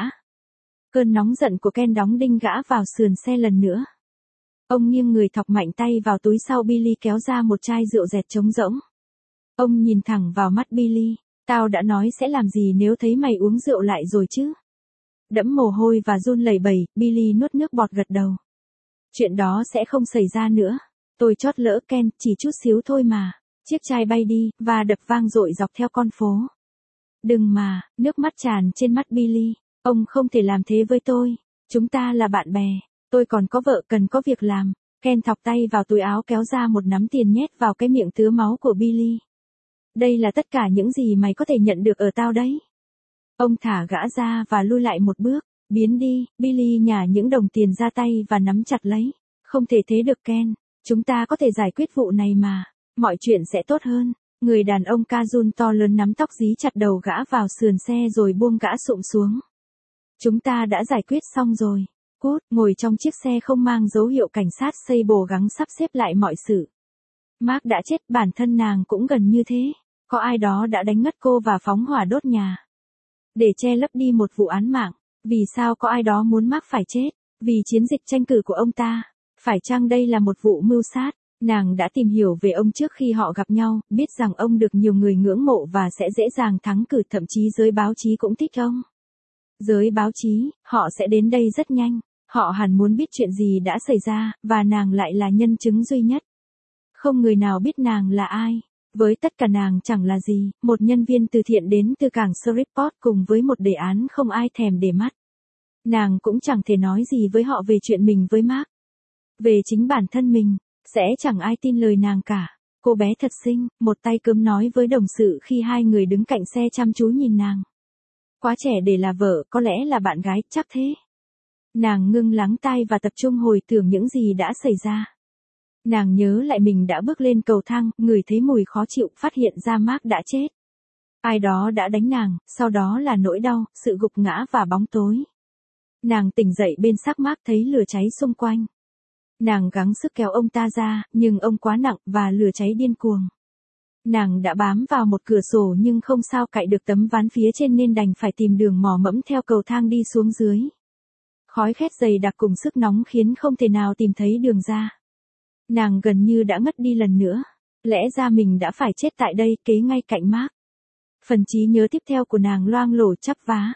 S1: Cơn nóng giận của Ken đóng đinh gã vào sườn xe lần nữa. Ông nghiêng người thọc mạnh tay vào túi sau Billy kéo ra một chai rượu dẹt trống rỗng. Ông nhìn thẳng vào mắt Billy. Tao đã nói sẽ làm gì nếu thấy mày uống rượu lại rồi chứ? Đẫm mồ hôi và run lẩy bẩy, Billy nuốt nước bọt gật đầu. Chuyện đó sẽ không xảy ra nữa. Tôi chót lỡ Ken, chỉ chút xíu thôi mà. Chiếc chai bay đi, và đập vang dội dọc theo con phố. Đừng mà, nước mắt tràn trên mắt Billy. Ông không thể làm thế với tôi. Chúng ta là bạn bè. Tôi còn có vợ cần có việc làm. Ken thọc tay vào túi áo kéo ra một nắm tiền nhét vào cái miệng tứa máu của Billy. Đây là tất cả những gì mày có thể nhận được ở tao đấy. Ông thả gã ra và lui lại một bước. Biến đi, Billy nhả những đồng tiền ra tay và nắm chặt lấy. Không thể thế được Ken, chúng ta có thể giải quyết vụ này mà. Mọi chuyện sẽ tốt hơn. Người đàn ông Kazun to lớn nắm tóc dí chặt đầu gã vào sườn xe rồi buông gã sụm xuống. Chúng ta đã giải quyết xong rồi. Cút, ngồi trong chiếc xe không mang dấu hiệu cảnh sát Sable gắng sắp xếp lại mọi sự. Mark đã chết, bản thân nàng cũng gần như thế. Có ai đó đã đánh ngất cô và phóng hỏa đốt nhà. Để che lấp đi một vụ án mạng. Vì sao có ai đó muốn Mark phải chết? Vì chiến dịch tranh cử của ông ta. Phải chăng đây là một vụ mưu sát? Nàng đã tìm hiểu về ông trước khi họ gặp nhau, biết rằng ông được nhiều người ngưỡng mộ và sẽ dễ dàng thắng cử, thậm chí giới báo chí cũng thích ông. Giới báo chí, họ sẽ đến đây rất nhanh. Họ hẳn muốn biết chuyện gì đã xảy ra, và nàng lại là nhân chứng duy nhất. Không người nào biết nàng là ai. Với tất cả nàng chẳng là gì, một nhân viên từ thiện đến từ cảng Shreveport cùng với một đề án không ai thèm để mắt. Nàng cũng chẳng thể nói gì với họ về chuyện mình với Mark. Về chính bản thân mình, sẽ chẳng ai tin lời nàng cả. Cô bé thật xinh, một tay cớm nói với đồng sự khi hai người đứng cạnh xe chăm chú nhìn nàng. Quá trẻ để là vợ, có lẽ là bạn gái, chắc thế. Nàng ngưng lắng tai và tập trung hồi tưởng những gì đã xảy ra. Nàng nhớ lại mình đã bước lên cầu thang, ngửi thấy mùi khó chịu, phát hiện ra Mark đã chết. Ai đó đã đánh nàng, sau đó là nỗi đau, sự gục ngã và bóng tối. Nàng tỉnh dậy bên xác Mark thấy lửa cháy xung quanh. Nàng gắng sức kéo ông ta ra, nhưng ông quá nặng và lửa cháy điên cuồng. Nàng đã bám vào một cửa sổ nhưng không sao cạy được tấm ván phía trên nên đành phải tìm đường mò mẫm theo cầu thang đi xuống dưới. Khói khét dày đặc cùng sức nóng khiến không thể nào tìm thấy đường ra. Nàng gần như đã ngất đi lần nữa. Lẽ ra mình đã phải chết tại đây, kế ngay cạnh Mark. Phần trí nhớ tiếp theo của nàng loang lổ chắp vá.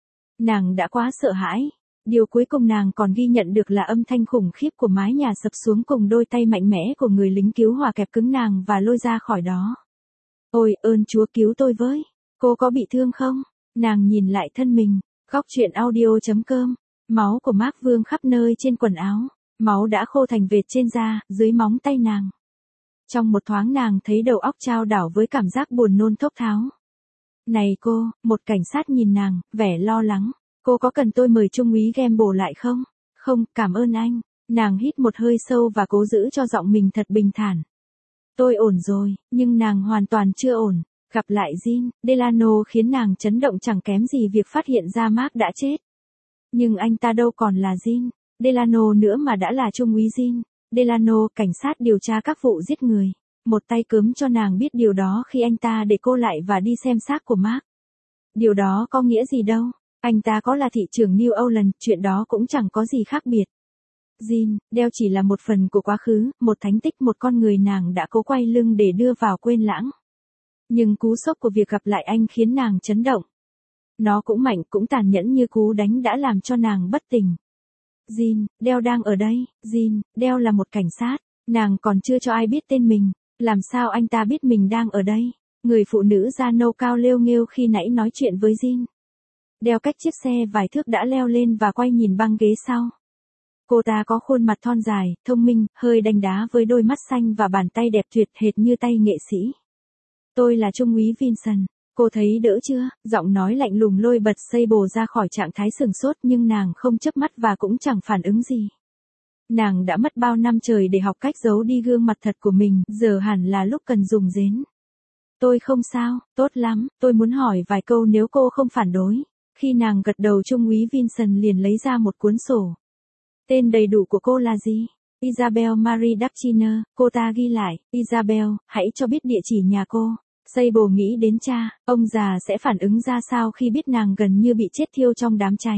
S1: Nàng đã quá sợ hãi. Điều cuối cùng nàng còn ghi nhận được là âm thanh khủng khiếp của mái nhà sập xuống cùng đôi tay mạnh mẽ của người lính cứu hỏa kẹp cứng nàng và lôi ra khỏi đó. Ôi, ơn Chúa cứu tôi với. Cô có bị thương không? Nàng nhìn lại thân mình. Góc truyện audio chấm com. Máu của Mark vương khắp nơi trên quần áo. Máu đã khô thành vệt trên da, dưới móng tay nàng. Trong một thoáng nàng thấy đầu óc chao đảo với cảm giác buồn nôn thốc tháo. Này cô, một cảnh sát nhìn nàng, vẻ lo lắng. Cô có cần tôi mời Trung úy Gamble lại không? Không, cảm ơn anh. Nàng hít một hơi sâu và cố giữ cho giọng mình thật bình thản. Tôi ổn rồi, nhưng nàng hoàn toàn chưa ổn. Gặp lại Jean, Delano khiến nàng chấn động chẳng kém gì việc phát hiện ra Mark đã chết. Nhưng anh ta đâu còn là Jean, Delano nữa mà đã là Trung úy Jean. Delano, cảnh sát điều tra các vụ giết người. Một tay cớm cho nàng biết điều đó khi anh ta để cô lại và đi xem xác của Mark. Điều đó có nghĩa gì đâu. Anh ta có là thị trưởng New Orleans, chuyện đó cũng chẳng có gì khác biệt. Jean, Dell chỉ là một phần của quá khứ, một thánh tích, một con người nàng đã cố quay lưng để đưa vào quên lãng. Nhưng cú sốc của việc gặp lại anh khiến nàng chấn động. Nó cũng mạnh cũng tàn nhẫn như cú đánh đã làm cho nàng bất tỉnh. Jean, Dell đang ở đây. Jean, Dell là một cảnh sát. Nàng còn chưa cho ai biết tên mình. Làm sao anh ta biết mình đang ở đây? Người phụ nữ da nâu cao lêu nghêu khi nãy nói chuyện với Jean. Đeo cách chiếc xe vài thước đã leo lên và quay nhìn băng ghế sau. Cô ta có khuôn mặt thon dài, thông minh, hơi đanh đá với đôi mắt xanh và bàn tay đẹp tuyệt hệt như tay nghệ sĩ. Tôi là Trung úy Vincent. Cô thấy đỡ chưa? Giọng nói lạnh lùng lôi bật Sable ra khỏi trạng thái sừng sốt nhưng nàng không chớp mắt và cũng chẳng phản ứng gì. Nàng đã mất bao năm trời để học cách giấu đi gương mặt thật của mình, giờ hẳn là lúc cần dùng đến. Tôi không sao, tốt lắm, tôi muốn hỏi vài câu nếu cô không phản đối. Khi nàng gật đầu Trung úy Vincent liền lấy ra một cuốn sổ. Tên đầy đủ của cô là gì? Isabel Marie Dachiner, cô ta ghi lại. Isabel, hãy cho biết địa chỉ nhà cô. Sable nghĩ đến cha, ông già sẽ phản ứng ra sao khi biết nàng gần như bị chết thiêu trong đám cháy.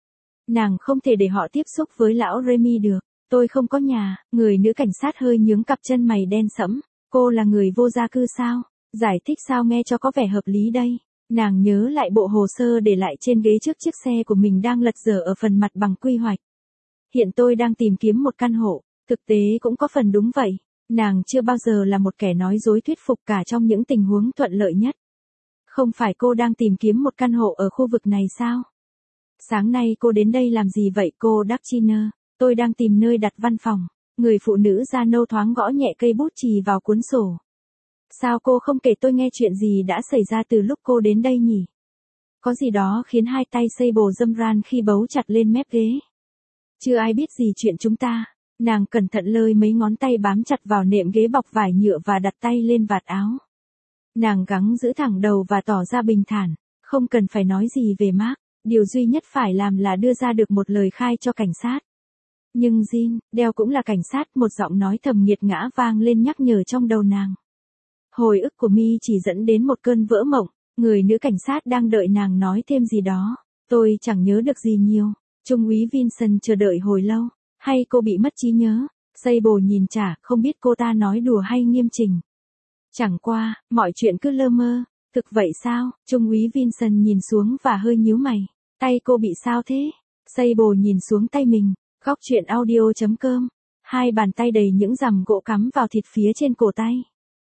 S1: Nàng không thể để họ tiếp xúc với lão Remy được. Tôi không có nhà, người nữ cảnh sát hơi nhướng cặp chân mày đen sẫm. Cô là người vô gia cư sao? Giải thích sao nghe cho có vẻ hợp lý đây. Nàng nhớ lại bộ hồ sơ để lại trên ghế trước chiếc xe của mình đang lật dở ở phần mặt bằng quy hoạch. Hiện tôi đang tìm kiếm một căn hộ, thực tế cũng có phần đúng vậy. Nàng chưa bao giờ là một kẻ nói dối thuyết phục cả trong những tình huống thuận lợi nhất. Không phải cô đang tìm kiếm một căn hộ ở khu vực này sao? Sáng nay cô đến đây làm gì vậy cô Dachiner? Tôi đang tìm nơi đặt văn phòng. Người phụ nữ da nâu thoáng gõ nhẹ cây bút chì vào cuốn sổ. Sao cô không kể tôi nghe chuyện gì đã xảy ra từ lúc cô đến đây nhỉ? Có gì đó khiến hai tay Sable râm ran khi bấu chặt lên mép ghế. Chưa ai biết gì chuyện chúng ta. Nàng cẩn thận lơi mấy ngón tay bám chặt vào nệm ghế bọc vải nhựa và đặt tay lên vạt áo. Nàng gắng giữ thẳng đầu và tỏ ra bình thản. Không cần phải nói gì về Mark. Điều duy nhất phải làm là đưa ra được một lời khai cho cảnh sát. Nhưng Jean, Dell cũng là cảnh sát, một giọng nói thầm nghiệt ngã vang lên nhắc nhở trong đầu nàng. Hồi ức của Mi chỉ dẫn đến một cơn vỡ mộng, người nữ cảnh sát đang đợi nàng nói thêm gì đó. Tôi chẳng nhớ được gì nhiều. Trung úy Vincent chờ đợi hồi lâu. Hay cô bị mất trí nhớ? Sable nhìn trả, không biết cô ta nói đùa hay nghiêm chỉnh. Chẳng qua, mọi chuyện cứ lơ mơ. Thực vậy sao? Trung úy Vincent nhìn xuống và hơi nhíu mày. Tay cô bị sao thế? Sable nhìn xuống tay mình. Góc truyện audio chấm com. Hai bàn tay đầy những rằm gỗ cắm vào thịt phía trên cổ tay.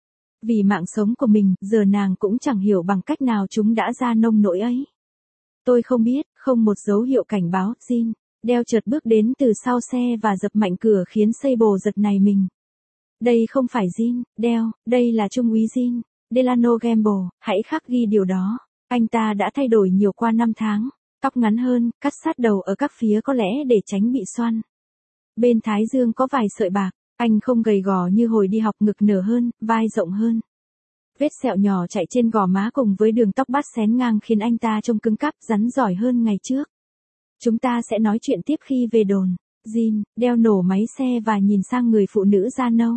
S1: Vì mạng sống của mình, giờ nàng cũng chẳng hiểu bằng cách nào chúng đã ra nông nỗi ấy. Tôi không biết, không một dấu hiệu cảnh báo, Jean. Dell chợt bước đến từ sau xe và dập mạnh cửa khiến Sable giật nảy mình. Đây không phải Jean, Dell, đây là Trung úy Jean. Delano Gamble, hãy khắc ghi điều đó. Anh ta đã thay đổi nhiều qua năm tháng. Tóc ngắn hơn, cắt sát đầu ở các phía có lẽ để tránh bị xoăn. Bên thái dương có vài sợi bạc. Anh không gầy gò như hồi đi học, ngực nở hơn, vai rộng hơn. Vết sẹo nhỏ chạy trên gò má cùng với đường tóc bát xén ngang khiến anh ta trông cứng cáp, rắn giỏi hơn ngày trước. Chúng ta sẽ nói chuyện tiếp khi về đồn. Jean, Dell nổ máy xe và nhìn sang người phụ nữ da nâu.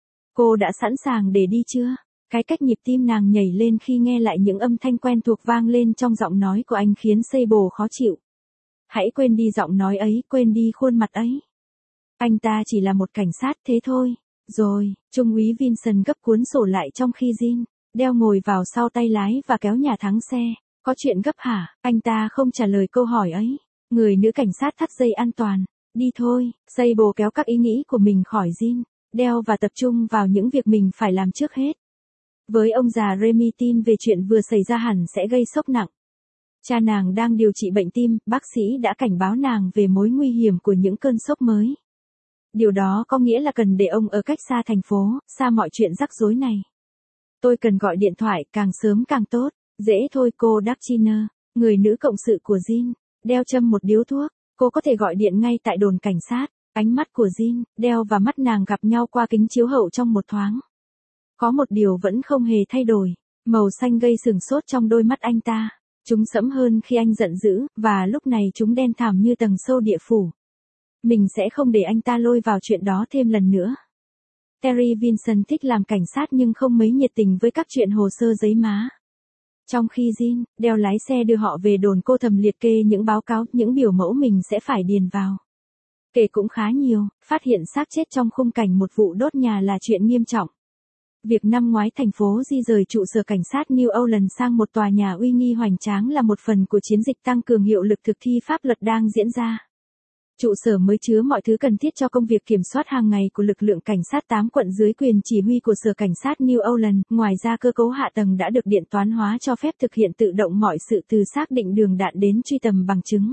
S1: Cô đã sẵn sàng để đi chưa? Cái cách nhịp tim nàng nhảy lên khi nghe lại những âm thanh quen thuộc vang lên trong giọng nói của anh khiến Sable khó chịu. Hãy quên đi giọng nói ấy, quên đi khuôn mặt ấy. Anh ta chỉ là một cảnh sát thế thôi. Rồi, Trung úy Vincent gấp cuốn sổ lại trong khi Jean, Dell ngồi vào sau tay lái và kéo nhà thắng xe. Có chuyện gấp hả? Anh ta không trả lời câu hỏi ấy. Người nữ cảnh sát thắt dây an toàn. Đi thôi, Sable kéo các ý nghĩ của mình khỏi Jean, Dell và tập trung vào những việc mình phải làm trước hết. Với ông già Remy, tin về chuyện vừa xảy ra hẳn sẽ gây sốc nặng. Cha nàng đang điều trị bệnh tim, bác sĩ đã cảnh báo nàng về mối nguy hiểm của những cơn sốc mới. Điều đó có nghĩa là cần để ông ở cách xa thành phố, xa mọi chuyện rắc rối này. Tôi cần gọi điện thoại, càng sớm càng tốt. Dễ thôi cô Dachiner, người nữ cộng sự của Jean. Dell châm một điếu thuốc. Cô có thể gọi điện ngay tại đồn cảnh sát. Ánh mắt của Jean, Dell và mắt nàng gặp nhau qua kính chiếu hậu trong một thoáng. Có một điều vẫn không hề thay đổi. Màu xanh gây sửng sốt trong đôi mắt anh ta. Chúng sẫm hơn khi anh giận dữ, và lúc này chúng đen thẳm như tầng sâu địa phủ. Mình sẽ không để anh ta lôi vào chuyện đó thêm lần nữa. Terry Vincent thích làm cảnh sát nhưng không mấy nhiệt tình với các chuyện hồ sơ giấy má. Trong khi Jean, Dell lái xe đưa họ về đồn, cô thầm liệt kê những báo cáo, những biểu mẫu mình sẽ phải điền vào. Kể cũng khá nhiều, phát hiện xác chết trong khung cảnh một vụ đốt nhà là chuyện nghiêm trọng. Việc năm ngoái thành phố di rời trụ sở cảnh sát New Orleans sang một tòa nhà uy nghi hoành tráng là một phần của chiến dịch tăng cường hiệu lực thực thi pháp luật đang diễn ra. Trụ sở mới chứa mọi thứ cần thiết cho công việc kiểm soát hàng ngày của lực lượng cảnh sát tám quận dưới quyền chỉ huy của Sở Cảnh sát New Orleans. Ngoài ra, cơ cấu hạ tầng đã được điện toán hóa cho phép thực hiện tự động mọi sự từ xác định đường đạn đến truy tầm bằng chứng.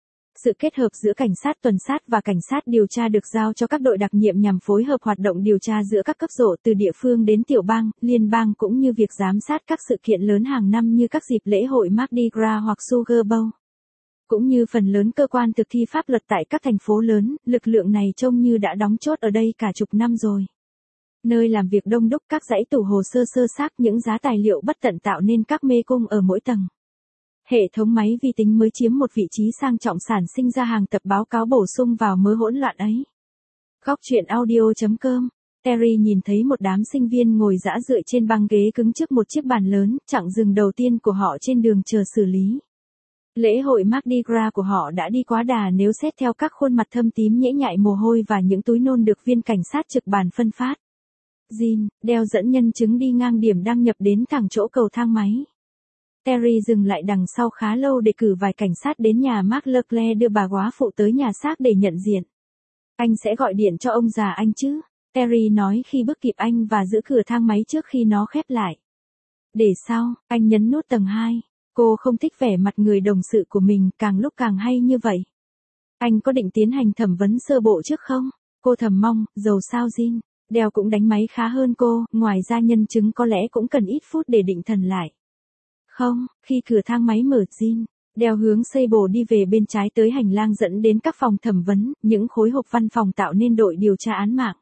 S1: Sự kết hợp giữa cảnh sát tuần sát và cảnh sát điều tra được giao cho các đội đặc nhiệm nhằm phối hợp hoạt động điều tra giữa các cấp rộ từ địa phương đến tiểu bang, liên bang, cũng như việc giám sát các sự kiện lớn hàng năm như các dịp lễ hội Mardi Gras hoặc Sugar Bowl. Cũng như phần lớn cơ quan thực thi pháp luật tại các thành phố lớn, lực lượng này trông như đã đóng chốt ở đây cả chục năm rồi. Nơi làm việc đông đúc, các dãy tủ hồ sơ sơ xác, những giá tài liệu bất tận tạo nên các mê cung ở mỗi tầng. Hệ thống máy vi tính mới chiếm một vị trí sang trọng, sản sinh ra hàng tập báo cáo bổ sung vào mớ hỗn loạn ấy. Góc truyện audio chấm com. Terry nhìn thấy một đám sinh viên ngồi dã rượi trên băng ghế cứng trước một chiếc bàn lớn, chặng dừng đầu tiên của họ trên đường chờ xử lý. Lễ hội Mardi Gras của họ đã đi quá đà nếu xét theo các khuôn mặt thâm tím nhễ nhại mồ hôi và những túi nôn được viên cảnh sát trực bàn phân phát. Jean, Dell dẫn nhân chứng đi ngang điểm đăng nhập đến thẳng chỗ cầu thang máy. Terry dừng lại đằng sau khá lâu để cử vài cảnh sát đến nhà Mark Leclerc đưa bà góa phụ tới nhà xác để nhận diện. Anh sẽ gọi điện cho ông già anh chứ? Terry nói khi bước kịp anh và giữ cửa thang máy trước khi nó khép lại. Để sau, anh nhấn nút tầng hai. Cô không thích vẻ mặt người đồng sự của mình, càng lúc càng hay như vậy. Anh có định tiến hành thẩm vấn sơ bộ trước không? Cô thầm mong, dầu sao Jin. Dale cũng đánh máy khá hơn cô, ngoài ra nhân chứng có lẽ cũng cần ít phút để định thần lại. Không, khi cửa thang máy mở Jin, Dale hướng Sable đi về bên trái tới hành lang dẫn đến các phòng thẩm vấn, những khối hộp văn phòng tạo nên đội điều tra án mạng.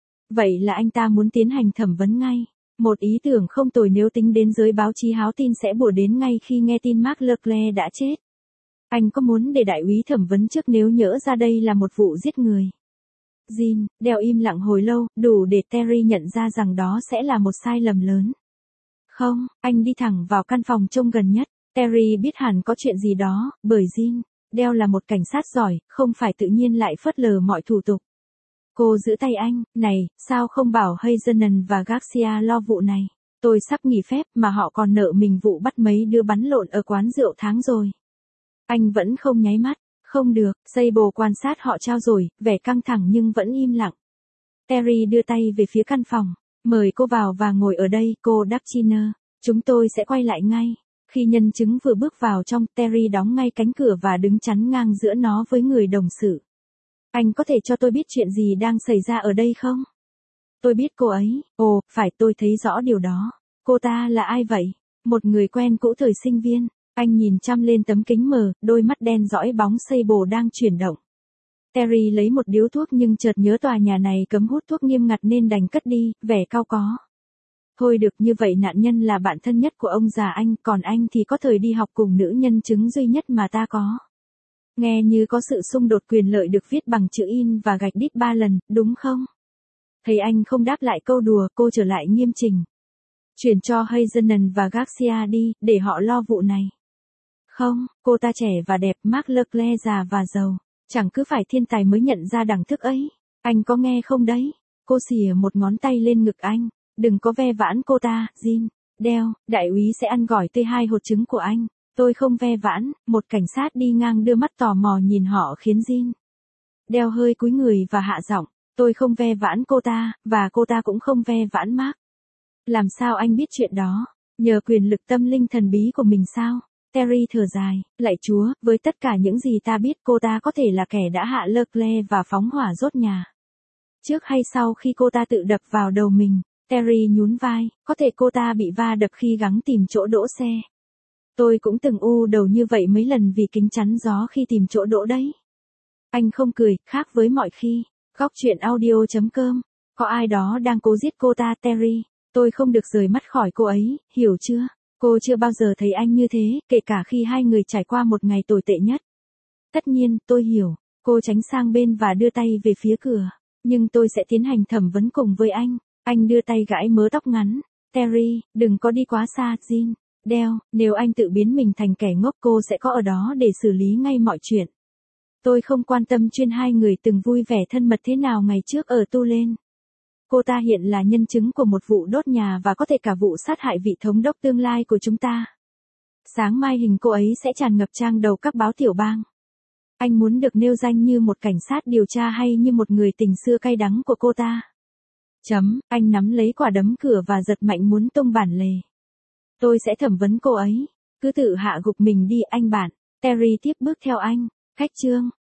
S1: Vậy là anh ta muốn tiến hành thẩm vấn ngay. Một ý tưởng không tồi nếu tính đến giới báo chí háo tin sẽ bủa đến ngay khi nghe tin Mark Leclerc đã chết. Anh có muốn để đại úy thẩm vấn trước nếu nhỡ ra đây là một vụ giết người? Jin, Dale im lặng hồi lâu, đủ để Terry nhận ra rằng đó sẽ là một sai lầm lớn. Không, anh đi thẳng vào căn phòng trông gần nhất. Terry biết hẳn có chuyện gì đó, bởi Jin, Dale là một cảnh sát giỏi, không phải tự nhiên lại phớt lờ mọi thủ tục. Cô giữ tay anh, này, sao không bảo Hazenan và Garcia lo vụ này? Tôi sắp nghỉ phép mà họ còn nợ mình vụ bắt mấy đứa bắn lộn ở quán rượu tháng rồi. Anh vẫn không nháy mắt. Không được, Sable quan sát họ trao đổi, vẻ căng thẳng nhưng vẫn im lặng. Terry đưa tay về phía căn phòng. Mời cô vào và ngồi ở đây, cô Dutchiner. Chúng tôi sẽ quay lại ngay. Khi nhân chứng vừa bước vào trong, Terry đóng ngay cánh cửa và đứng chắn ngang giữa nó với người đồng sự. Anh có thể cho tôi biết chuyện gì đang xảy ra ở đây không? Tôi biết cô ấy. Ồ, phải, tôi thấy rõ điều đó. Cô ta là ai vậy? Một người quen cũ thời sinh viên. Anh nhìn chăm lên tấm kính mờ, đôi mắt đen dõi bóng Sable đang chuyển động. Terry lấy một điếu thuốc nhưng chợt nhớ tòa nhà này cấm hút thuốc nghiêm ngặt nên đành cất đi, vẻ cau có. Thôi được, như vậy nạn nhân là bạn thân nhất của ông già anh, còn anh thì có thời đi học cùng nữ nhân chứng duy nhất mà ta có. Nghe như có sự xung đột quyền lợi được viết bằng chữ in và gạch đít ba lần, đúng không? Thấy anh không đáp lại câu đùa, cô trở lại nghiêm chỉnh. Chuyển cho Hazenan và Garcia đi, để họ lo vụ này. Không, cô ta trẻ và đẹp, Mark Leclerc già và giàu. Chẳng cứ phải thiên tài mới nhận ra đẳng thức ấy. Anh có nghe không đấy? Cô xìa một ngón tay lên ngực anh. Đừng có ve vãn cô ta, Jin. Dale, đại úy sẽ ăn gỏi tê hai hột trứng của anh. Tôi không ve vãn, một cảnh sát đi ngang đưa mắt tò mò nhìn họ khiến Jin. Dale hơi cúi người và hạ giọng. Tôi không ve vãn cô ta, và cô ta cũng không ve vãn Mark. Làm sao anh biết chuyện đó? Nhờ quyền lực tâm linh thần bí của mình sao? Terry thở dài, lạy Chúa, với tất cả những gì ta biết cô ta có thể là kẻ đã hạ Leclerc và phóng hỏa rốt nhà. Trước hay sau khi cô ta tự đập vào đầu mình, Terry nhún vai, có thể cô ta bị va đập khi gắng tìm chỗ đỗ xe. Tôi cũng từng u đầu như vậy mấy lần vì kính chắn gió khi tìm chỗ đỗ đấy. Anh không cười, khác với mọi khi. Góc chuyện audio chấm com. Có ai đó đang cố giết cô ta, Terry. Tôi không được rời mắt khỏi cô ấy, hiểu chưa? Cô chưa bao giờ thấy anh như thế, kể cả khi hai người trải qua một ngày tồi tệ nhất. Tất nhiên, tôi hiểu. Cô tránh sang bên và đưa tay về phía cửa. Nhưng tôi sẽ tiến hành thẩm vấn cùng với anh. Anh đưa tay gãi mớ tóc ngắn. Terry, đừng có đi quá xa, Jin. Dale, nếu anh tự biến mình thành kẻ ngốc cô sẽ có ở đó để xử lý ngay mọi chuyện. Tôi không quan tâm chuyên hai người từng vui vẻ thân mật thế nào ngày trước ở Tulane. Cô ta hiện là nhân chứng của một vụ đốt nhà và có thể cả vụ sát hại vị thống đốc tương lai của chúng ta. Sáng mai hình cô ấy sẽ tràn ngập trang đầu các báo tiểu bang. Anh muốn được nêu danh như một cảnh sát điều tra hay như một người tình xưa cay đắng của cô ta? Chấm, anh nắm lấy quả đấm cửa và giật mạnh muốn tung bản lề. Tôi sẽ thẩm vấn cô ấy. Cứ tự hạ gục mình đi anh bạn. Terry tiếp bước theo anh. Khách trương.